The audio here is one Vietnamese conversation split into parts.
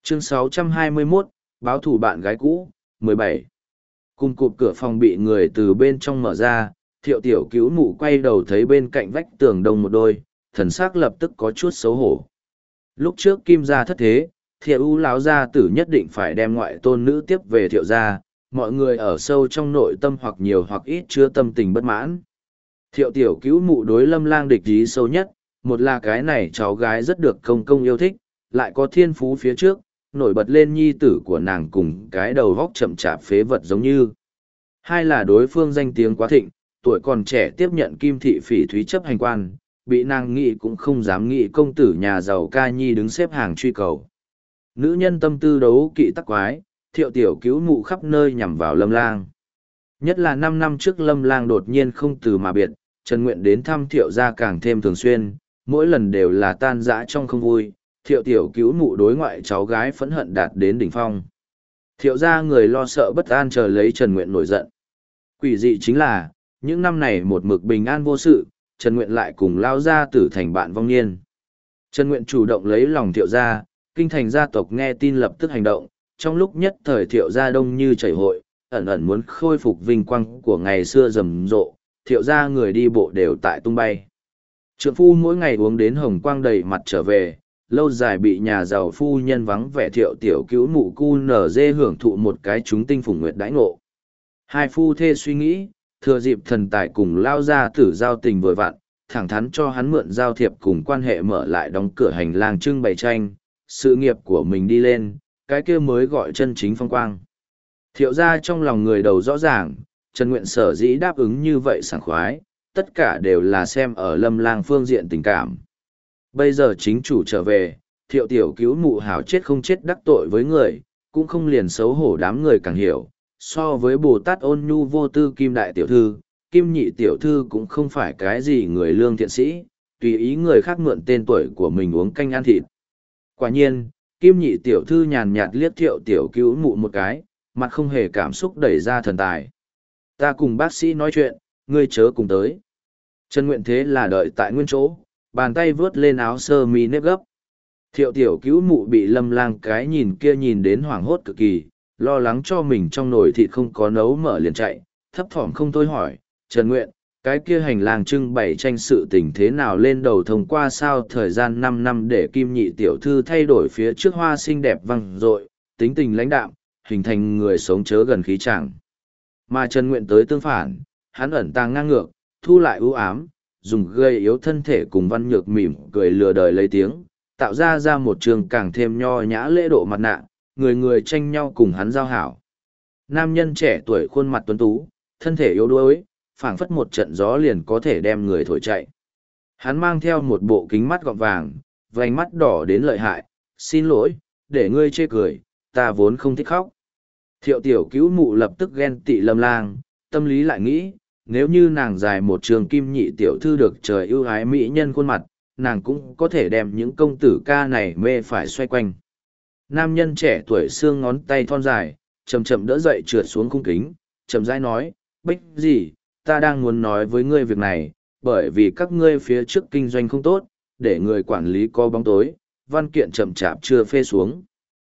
Chương 621, báo thủ bạn gái cũ, 17. Cùng cụp cửa phòng bị người từ bên trong mở ra, Thiệu tiểu cứu mụ quay đầu thấy bên cạnh vách tường đông một đôi, thần sắc lập tức có chút xấu hổ. Lúc trước Kim gia thất thế, Thiệu U lão gia tử nhất định phải đem ngoại tôn nữ tiếp về Thiệu gia, mọi người ở sâu trong nội tâm hoặc nhiều hoặc ít chứa tâm tình bất mãn. Thiệu tiểu cứu mụ đối Lâm Lang địch ý sâu nhất, một là cái này cháu gái rất được công công yêu thích, lại có thiên phú phía trước, nổi bật lên nhi tử của nàng cùng cái đầu vóc chậm chạp phế vật giống như. Hai là đối phương danh tiếng quá thịnh, tuổi còn trẻ tiếp nhận Kim thị phỉ thúy chấp hành quan, bị nàng nghĩ cũng không dám nghĩ công tử nhà giàu ca nhi đứng xếp hàng truy cầu. Nữ nhân tâm tư đấu kỵ tắc quái, Thiệu tiểu cứu mụ khắp nơi nhằm vào Lâm Lang. Nhất là 5 năm trước Lâm Lang đột nhiên không từ mà biệt, Trần Nguyện đến thăm Thiệu gia càng thêm thường xuyên, mỗi lần đều là tan dã trong không vui. Thiệu tiểu cứu mụ đối ngoại cháu gái phẫn hận đạt đến đỉnh phong. Thiệu gia người lo sợ bất an chờ lấy Trần Nguyện nổi giận. Quỷ dị chính là, những năm này một mực bình an vô sự, Trần Nguyện lại cùng lao gia tử thành bạn vong niên. Trần Nguyện chủ động lấy lòng Thiệu gia, kinh thành gia tộc nghe tin lập tức hành động, trong lúc nhất thời Thiệu gia đông như chảy hội, ẩn ẩn muốn khôi phục vinh quang của ngày xưa rầm rộ, Thiệu gia người đi bộ đều tại tung bay. Trượng phu mỗi ngày uống đến hồng quang đầy mặt trở về, lâu dài bị nhà giàu phu nhân vắng vẻ Thiệu tiểu cứu mụ cu nở dê hưởng thụ một cái chúng tinh phùng nguyệt đãi ngộ. Hai phu thê suy nghĩ, thừa dịp thần tài cùng lao ra tử giao tình vừa vặn, thẳng thắn cho hắn mượn giao thiệp cùng quan hệ mở lại đóng cửa hành lang trưng bày tranh, sự nghiệp của mình đi lên, cái kia mới gọi chân chính phong quang. Thiệu gia trong lòng người đầu rõ ràng, Trần Nguyện sở dĩ đáp ứng như vậy sảng khoái, tất cả đều là xem ở Lâm Lang phương diện tình cảm. Bây giờ chính chủ trở về, Thiệu tiểu cứu mụ hảo chết không chết đắc tội với người, cũng không liền xấu hổ đám người càng hiểu. So với Bồ Tát ôn nhu vô tư Kim đại tiểu thư, Kim nhị tiểu thư cũng không phải cái gì người lương thiện sĩ, tùy ý người khác mượn tên tuổi của mình uống canh ăn thịt. Quả nhiên, Kim nhị tiểu thư nhàn nhạt liếc Thiệu tiểu cứu mụ một cái, mặt không hề cảm xúc đẩy ra thần tài. Ta cùng bác sĩ nói chuyện, ngươi chớ cùng tới. Trần Nguyện thế là đợi tại nguyên chỗ, bàn tay vướt lên áo sơ mi nếp gấp. Thiệu tiểu cứu mụ bị Lâm Lang cái nhìn kia nhìn đến hoảng hốt cực kỳ, lo lắng cho mình trong nồi thịt không có nấu mở liền chạy, thấp thỏm không thôi hỏi, Trần Nguyện, cái kia hành lang trưng bày tranh sự tình thế nào lên đầu thông qua sao thời gian 5 năm để Kim nhị tiểu thư thay đổi phía trước hoa xinh đẹp văng rội, tính tình lãnh đạm, hình thành người sống chớ gần khí chẳng. Mà Trần Nguyện tới tương phản, hắn ẩn tàng ngang ngược, thu lại ưu ám, dùng gây yếu thân thể cùng Văn Nhược mỉm cười lừa đời lấy tiếng, tạo ra một trường càng thêm nho nhã lễ độ mặt nạ, người người tranh nhau cùng hắn giao hảo. Nam nhân trẻ tuổi khuôn mặt tuấn tú, thân thể yếu đuối, phảng phất một trận gió liền có thể đem người thổi chạy. Hắn mang theo một bộ kính mắt gọng vàng, vành mắt đỏ đến lợi hại, xin lỗi, để ngươi chê cười, ta vốn không thích khóc. Thiệu tiểu cứu mụ lập tức ghen tị Lâm Lang, tâm lý lại nghĩ, nếu như nàng dài một trường Kim nhị tiểu thư được trời ưu ái mỹ nhân khuôn mặt, nàng cũng có thể đem những công tử ca này mê phải xoay quanh. Nam nhân trẻ tuổi xương ngón tay thon dài, chậm chậm đỡ dậy trượt xuống khung kính, chậm rãi nói, Bích gì, ta đang muốn nói với ngươi việc này, bởi vì các ngươi phía trước kinh doanh không tốt, để người quản lý có bóng tối, văn kiện chậm chạp chưa phê xuống.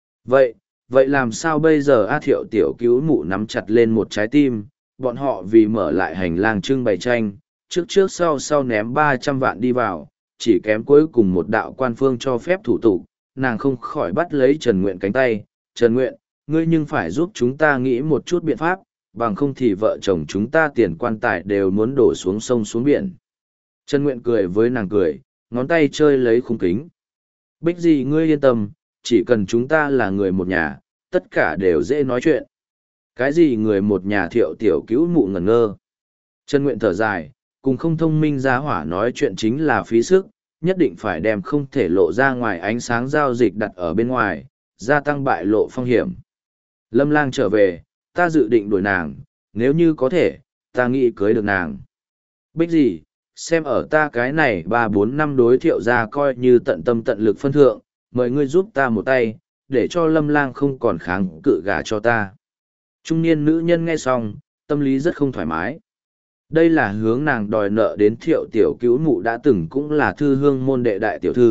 Vậy làm sao bây giờ A Thiệu tiểu cứu mụ nắm chặt lên một trái tim, bọn họ vì mở lại hành lang trưng bày tranh, trước sau ném 300 vạn đi vào, chỉ kém cuối cùng một đạo quan phương cho phép thủ tục, nàng không khỏi bắt lấy Trần Nguyện cánh tay, Trần Nguyện, ngươi nhưng phải giúp chúng ta nghĩ một chút biện pháp, bằng không thì vợ chồng chúng ta tiền quan tài đều muốn đổ xuống sông xuống biển. Trần Nguyện cười với nàng cười, ngón tay chơi lấy khung kính. Bích gì ngươi yên tâm, chỉ cần chúng ta là người một nhà, tất cả đều dễ nói chuyện. Cái gì người một nhà Thiệu tiểu cứu mụ ngẩn ngơ. Trần Nguyện thở dài, cùng không thông minh giá hỏa nói chuyện chính là phí sức, nhất định phải đem không thể lộ ra ngoài ánh sáng giao dịch đặt ở bên ngoài, gia tăng bại lộ phong hiểm. Lâm Lang trở về, ta dự định đuổi nàng, nếu như có thể, ta nghĩ cưới được nàng. Bích gì, xem ở ta cái này 3-4 năm đối Thiệu ra coi như tận tâm tận lực phân thượng, mời ngươi giúp ta một tay, để cho Lâm Lang không còn kháng cự gả cho ta. Trung niên nữ nhân nghe xong, tâm lý rất không thoải mái. Đây là hướng nàng đòi nợ đến Thiệu tiểu cứu mụ đã từng cũng là thư hương môn đệ đại tiểu thư,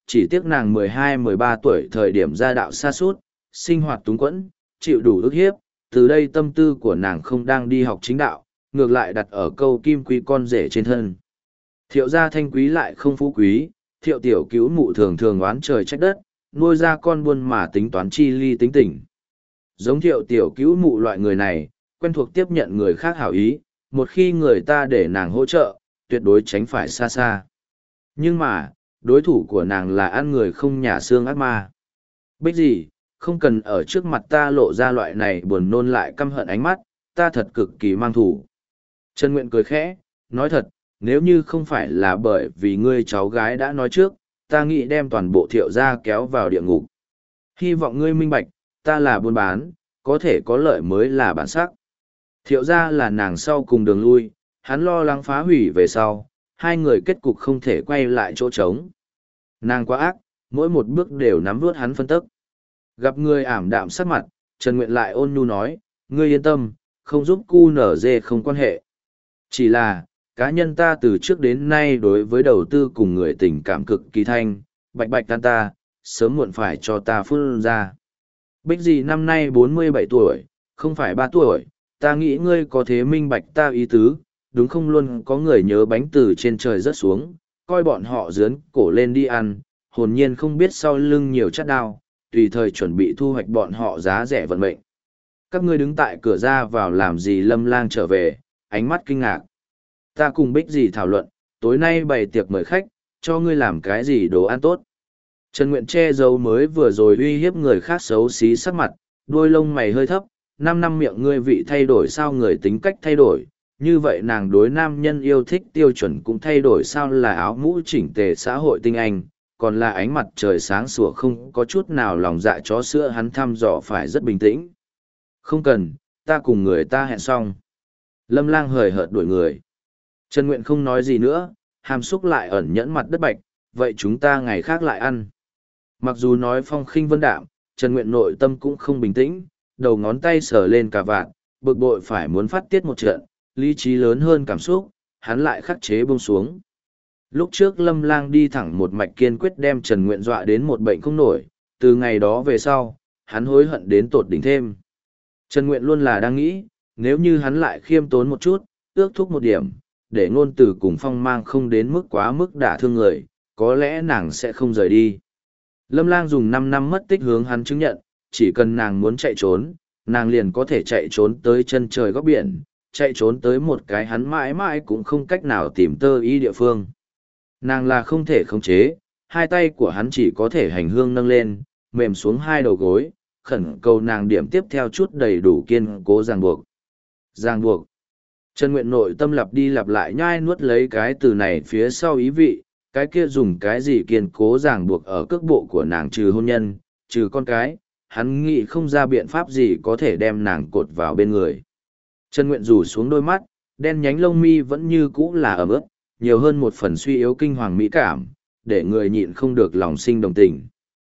chỉ tiếc nàng 12-13 tuổi thời điểm gia đạo sa sút, sinh hoạt túng quẫn, chịu đủ ức hiếp, từ đây tâm tư của nàng không đang đi học chính đạo, ngược lại đặt ở câu kim quý con rể trên thân. Thiệu gia thanh quý lại không phú quý, thiệu tiểu cứu mụ thường thường oán trời trách đất, nuôi ra con buôn mà tính toán chi ly tính tình. Giống thiệu tiểu cứu mụ loại người này, quen thuộc tiếp nhận người khác hảo ý, một khi người ta để nàng hỗ trợ, tuyệt đối tránh phải xa xa. Nhưng mà, đối thủ của nàng là ăn người không nhả xương ác ma. Bích gì, không cần ở trước mặt ta lộ ra loại này buồn nôn lại căm hận ánh mắt, ta thật cực kỳ mang thủ. Trần Nguyện cười khẽ, nói thật, nếu như không phải là bởi vì ngươi cháu gái đã nói trước, ta nghĩ đem toàn bộ thiệu gia kéo vào địa ngục. Hy vọng ngươi minh bạch, ta là buôn bán, có thể có lợi mới là bản sắc. Thiệu gia là nàng sau cùng đường lui, hắn lo lắng phá hủy về sau, hai người kết cục không thể quay lại chỗ trống. Nàng quá ác, mỗi một bước đều nắm vớt hắn phân tức. Gặp người ảm đạm sắc mặt, Trần Nguyện lại ôn nhu nói, ngươi yên tâm, không giúp cu nở dê không quan hệ. Chỉ là, cá nhân ta từ trước đến nay đối với đầu tư cùng người tình cảm cực kỳ thanh, bạch bạch tan ta, sớm muộn phải cho ta phun ra. Bích gì năm nay 47 tuổi, không phải 3 tuổi, ta nghĩ ngươi có thế minh bạch ta ý tứ, đúng không luôn có người nhớ bánh từ trên trời rớt xuống, coi bọn họ dướn cổ lên đi ăn, hồn nhiên không biết sau lưng nhiều chát đao, tùy thời chuẩn bị thu hoạch bọn họ giá rẻ vận mệnh. Các ngươi đứng tại cửa ra vào làm gì Lâm Lang trở về, ánh mắt kinh ngạc. Ta cùng Bích gì thảo luận, tối nay bày tiệc mời khách, cho ngươi làm cái gì đồ ăn tốt. Trần Nguyện che giấu mới vừa rồi uy hiếp người khác xấu xí sắc mặt, đôi lông mày hơi thấp, 5 năm miệng ngươi vị thay đổi sao người tính cách thay đổi, như vậy nàng đối nam nhân yêu thích tiêu chuẩn cũng thay đổi sao là áo mũ chỉnh tề xã hội tinh anh, còn là ánh mặt trời sáng sủa không có chút nào lòng dạ chó sữa hắn thăm dò phải rất bình tĩnh. Không cần, ta cùng người ta hẹn xong. Lâm Lang hời hợt đuổi người. Trần Nguyện không nói gì nữa, hàm xúc lại ẩn nhẫn mặt đất bạch, vậy chúng ta ngày khác lại ăn. Mặc dù nói phong khinh vân đạm, Trần Nguyện nội tâm cũng không bình tĩnh, đầu ngón tay sờ lên cà vạt, bực bội phải muốn phát tiết một trận, lý trí lớn hơn cảm xúc, hắn lại khắc chế buông xuống. Lúc trước Lâm Lang đi thẳng một mạch kiên quyết đem Trần Nguyện dọa đến một bệnh không nổi, từ ngày đó về sau, hắn hối hận đến tột đỉnh thêm. Trần Nguyện luôn là đang nghĩ, nếu như hắn lại khiêm tốn một chút, ước thúc một điểm, để ngôn từ cùng phong mang không đến mức quá mức đả thương người, có lẽ nàng sẽ không rời đi. Lâm Lang dùng 5 năm mất tích hướng hắn chứng nhận, chỉ cần nàng muốn chạy trốn, nàng liền có thể chạy trốn tới chân trời góc biển, chạy trốn tới một cái hắn mãi mãi cũng không cách nào tìm tơ ý địa phương. Nàng là không thể khống chế, hai tay của hắn chỉ có thể hành hương nâng lên, mềm xuống hai đầu gối, khẩn cầu nàng điểm tiếp theo chút đầy đủ kiên cố ràng buộc. Ràng buộc. Trần Nguyện nội tâm lặp đi lặp lại nhai nuốt lấy cái từ này phía sau ý vị, cái kia dùng cái gì kiên cố ràng buộc ở cước bộ của nàng trừ hôn nhân, trừ con cái, hắn nghĩ không ra biện pháp gì có thể đem nàng cột vào bên người. Trần Nguyện rủ xuống đôi mắt, đen nhánh lông mi vẫn như cũ là ẩm ướt, nhiều hơn một phần suy yếu kinh hoàng mỹ cảm, để người nhịn không được lòng sinh đồng tình.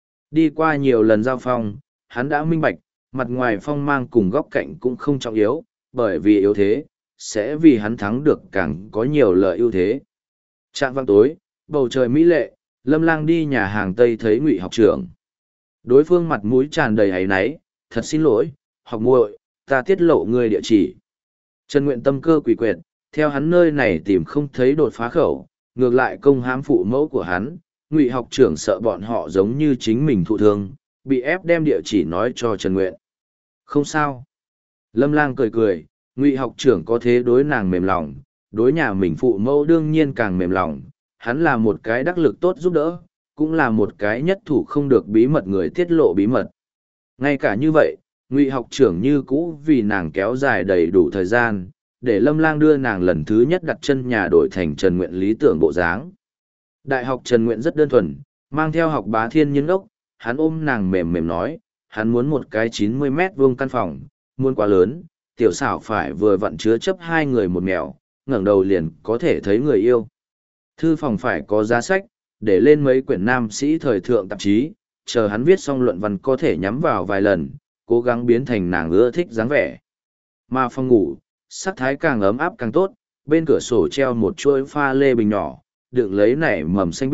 Đi qua nhiều lần giao phong, hắn đã minh bạch, mặt ngoài phong mang cùng góc cạnh cũng không trọng yếu, bởi vì yếu thế, sẽ vì hắn thắng được càng có nhiều lợi ưu thế. Trạng vạng tối, bầu trời mỹ lệ, Lâm Lang đi nhà hàng Tây thấy Ngụy học trưởng. Đối phương mặt mũi tràn đầy áy náy, thật xin lỗi, học muội, ta tiết lộ ngươi địa chỉ. Trần Nguyện tâm cơ quỷ quyệt, theo hắn nơi này tìm không thấy đột phá khẩu, ngược lại công hãm phụ mẫu của hắn, Ngụy học trưởng sợ bọn họ giống như chính mình thụ thương, bị ép đem địa chỉ nói cho Trần Nguyện. Không sao. Lâm Lang cười cười, Ngụy học trưởng có thế đối nàng mềm lòng, đối nhà mình phụ mẫu đương nhiên càng mềm lòng, hắn là một cái đắc lực tốt giúp đỡ, cũng là một cái nhất thủ không được bí mật người tiết lộ bí mật. Ngay cả như vậy, Ngụy học trưởng như cũ vì nàng kéo dài đầy đủ thời gian, để Lâm Lang đưa nàng lần thứ nhất đặt chân nhà đổi thành Trần Nguyện lý tưởng bộ dáng. Đại học Trần Nguyện rất đơn thuần, mang theo học bá thiên nhân ốc, hắn ôm nàng mềm mềm nói, hắn muốn một cái 90 mét vuông căn phòng, muốn quá lớn, tiểu xảo phải vừa vặn chứa chấp hai người một mèo, ngẩng đầu liền có thể thấy người yêu. Thư phòng phải có giá sách, để lên mấy quyển nam sĩ thời thượng tạp chí, chờ hắn viết xong luận văn có thể nhắm vào vài lần, cố gắng biến thành nàng ưa thích dáng vẻ. Mà phòng ngủ, sắc thái càng ấm áp càng tốt, bên cửa sổ treo một chuỗi pha lê bình nhỏ, đựng lấy nảy mầm xanh biếc,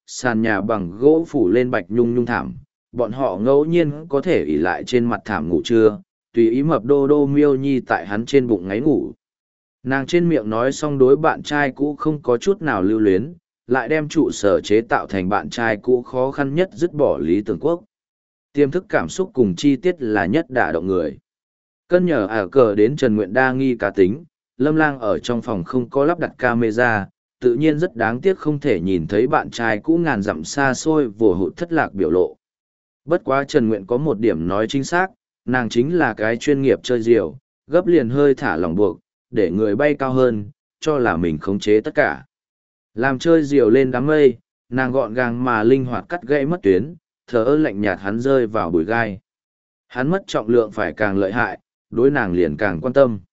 sàn nhà bằng gỗ phủ lên bạch nhung nhung thảm, bọn họ ngẫu nhiên có thể ỉ lại trên mặt thảm ngủ trưa, tùy ý mập đô đô miêu nhi tại hắn trên bụng ngáy ngủ. Nàng trên miệng nói xong đối bạn trai cũ không có chút nào lưu luyến, lại đem trụ sở chế tạo thành bạn trai cũ khó khăn nhất dứt bỏ Lý Tưởng Quốc. Tiềm thức cảm xúc cùng chi tiết là nhất đả động người. Cân nhờ cờ đến Trần Nguyện đa nghi cá tính, Lâm Lang ở trong phòng không có lắp đặt camera, tự nhiên rất đáng tiếc không thể nhìn thấy bạn trai cũ ngàn dặm xa xôi vồ hụt thất lạc biểu lộ. Bất quá Trần Nguyện có một điểm nói chính xác, nàng chính là cái chuyên nghiệp chơi diều, gấp liền hơi thả lỏng buộc, để người bay cao hơn, cho là mình khống chế tất cả. Làm chơi diều lên đám mây, nàng gọn gàng mà linh hoạt cắt gãy mất tuyến, thờ ơ lạnh nhạt hắn rơi vào bụi gai. Hắn mất trọng lượng phải càng lợi hại, đối nàng liền càng quan tâm.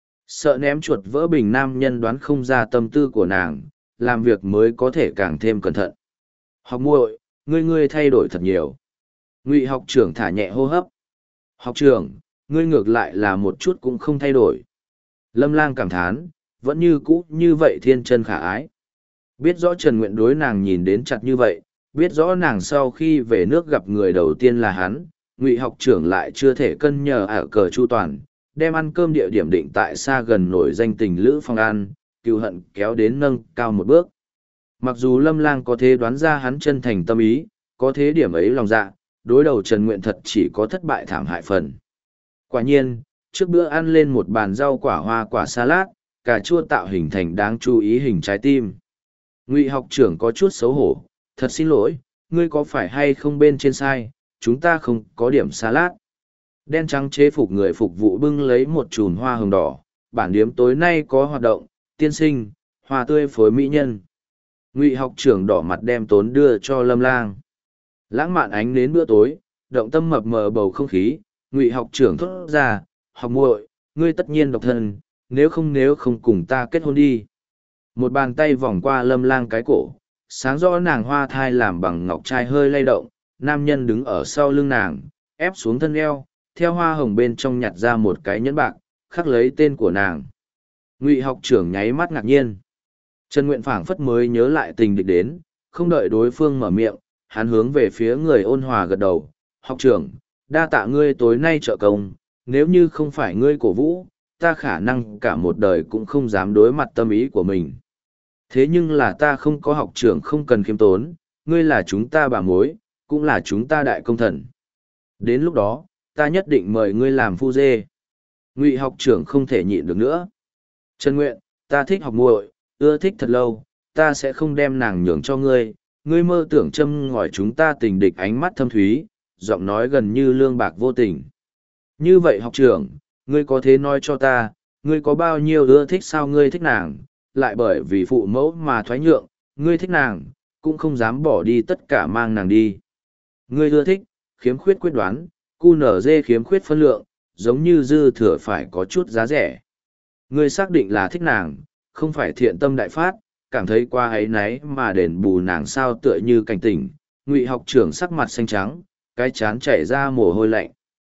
Sợ ném chuột vỡ bình nam nhân đoán không ra tâm tư của nàng, làm việc mới có thể càng thêm cẩn thận. Học muội, ngươi thay đổi thật nhiều. Ngụy học trưởng thả nhẹ hô hấp. Học trưởng, ngươi ngược lại là một chút cũng không thay đổi. Lâm Lang cảm thán, vẫn như cũ như vậy thiên chân khả ái. Biết rõ Trần Nguyện đối nàng nhìn đến chặt như vậy, biết rõ nàng sau khi về nước gặp người đầu tiên là hắn, Ngụy học trưởng lại chưa thể cân nhờ ở cờ chu toàn, đem ăn cơm địa điểm định tại xa gần nổi danh tình Lữ Phong An, cựu hận kéo đến nâng cao một bước. Mặc dù Lâm Lang có thể đoán ra hắn chân thành tâm ý, có thế điểm ấy lòng dạ, đối đầu Trần Nguyện thật chỉ có thất bại thảm hại phần. Quả nhiên, trước bữa ăn lên một bàn rau quả hoa quả salad, cà chua tạo hình thành đáng chú ý hình trái tim. Ngụy học trưởng có chút xấu hổ, thật xin lỗi, ngươi có phải hay không bên trên sai, chúng ta không có điểm salad. Đen trắng chế phục người phục vụ bưng lấy một chùm hoa hồng đỏ, bản điếm tối nay có hoạt động, tiên sinh, hoa tươi phối mỹ nhân. Ngụy học trưởng đỏ mặt đem tốn đưa cho Lâm Lang. Lãng mạn ánh đến bữa tối, động tâm mập mờ bầu không khí, Ngụy học trưởng thốt ra, học muội, ngươi tất nhiên độc thân, nếu không cùng ta kết hôn đi. Một bàn tay vòng qua Lâm Lang cái cổ, sáng rõ nàng hoa thai làm bằng ngọc trai hơi lay động, nam nhân đứng ở sau lưng nàng, ép xuống thân eo, theo hoa hồng bên trong nhặt ra một cái nhẫn bạc, khắc lấy tên của nàng. Ngụy học trưởng nháy mắt ngạc nhiên. Trần Nguyện phảng phất mới nhớ lại tình địch đến, không đợi đối phương mở miệng, hắn hướng về phía người ôn hòa gật đầu. Học trưởng, đa tạ ngươi tối nay trợ công, nếu như không phải ngươi cổ vũ, ta khả năng cả một đời cũng không dám đối mặt tâm ý của mình. Thế nhưng là ta không có học trưởng không cần khiêm tốn, ngươi là chúng ta bà mối, cũng là chúng ta đại công thần. Đến lúc đó, ta nhất định mời ngươi làm phu dê. Ngụy học trưởng không thể nhịn được nữa. Trần Nguyện, ta thích học muội, ưa thích thật lâu, ta sẽ không đem nàng nhường cho ngươi. Ngươi mơ tưởng châm ngòi chúng ta tình địch ánh mắt thâm thúy, giọng nói gần như lương bạc vô tình. Như vậy học trưởng, ngươi có thế nói cho ta, ngươi có bao nhiêu ưa thích sao ngươi thích nàng, lại bởi vì phụ mẫu mà thoái nhượng, ngươi thích nàng, cũng không dám bỏ đi tất cả mang nàng đi. Ngươi ưa thích, khiếm khuyết quyết đoán, QNZ khiếm khuyết phân lượng, giống như dư thừa phải có chút giá rẻ. Ngươi xác định là thích nàng, không phải thiện tâm đại phát, cảm thấy qua ấy nấy mà đền bù nàng sao tựa như cảnh tỉnh. Ngụy học trưởng sắc mặt xanh trắng, cái chán chảy ra mồ hôi lạnh.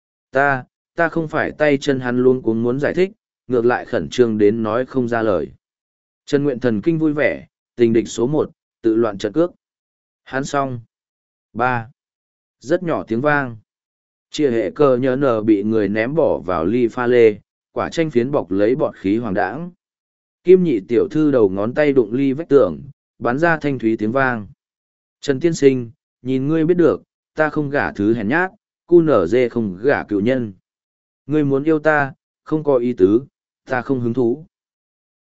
Ta không phải tay chân hắn luôn cũng muốn giải thích, ngược lại khẩn trương đến nói không ra lời. Trần Nguyện thần kinh vui vẻ, tình địch số 1, tự loạn trận cước. Hắn xong. 3. Rất nhỏ tiếng vang. Chia hệ cờ nhớ nở bị người ném bỏ vào ly pha lê, quả chanh phiến bọc lấy bọt khí hoàng đãng. Kim nhị tiểu thư đầu ngón tay đụng ly vách tường, bắn ra thanh thúy tiếng vang. Trần tiên sinh, nhìn ngươi biết được, ta không gả thứ hèn nhát, QNZ không gả cựu nhân. Ngươi muốn yêu ta, không có ý tứ, ta không hứng thú.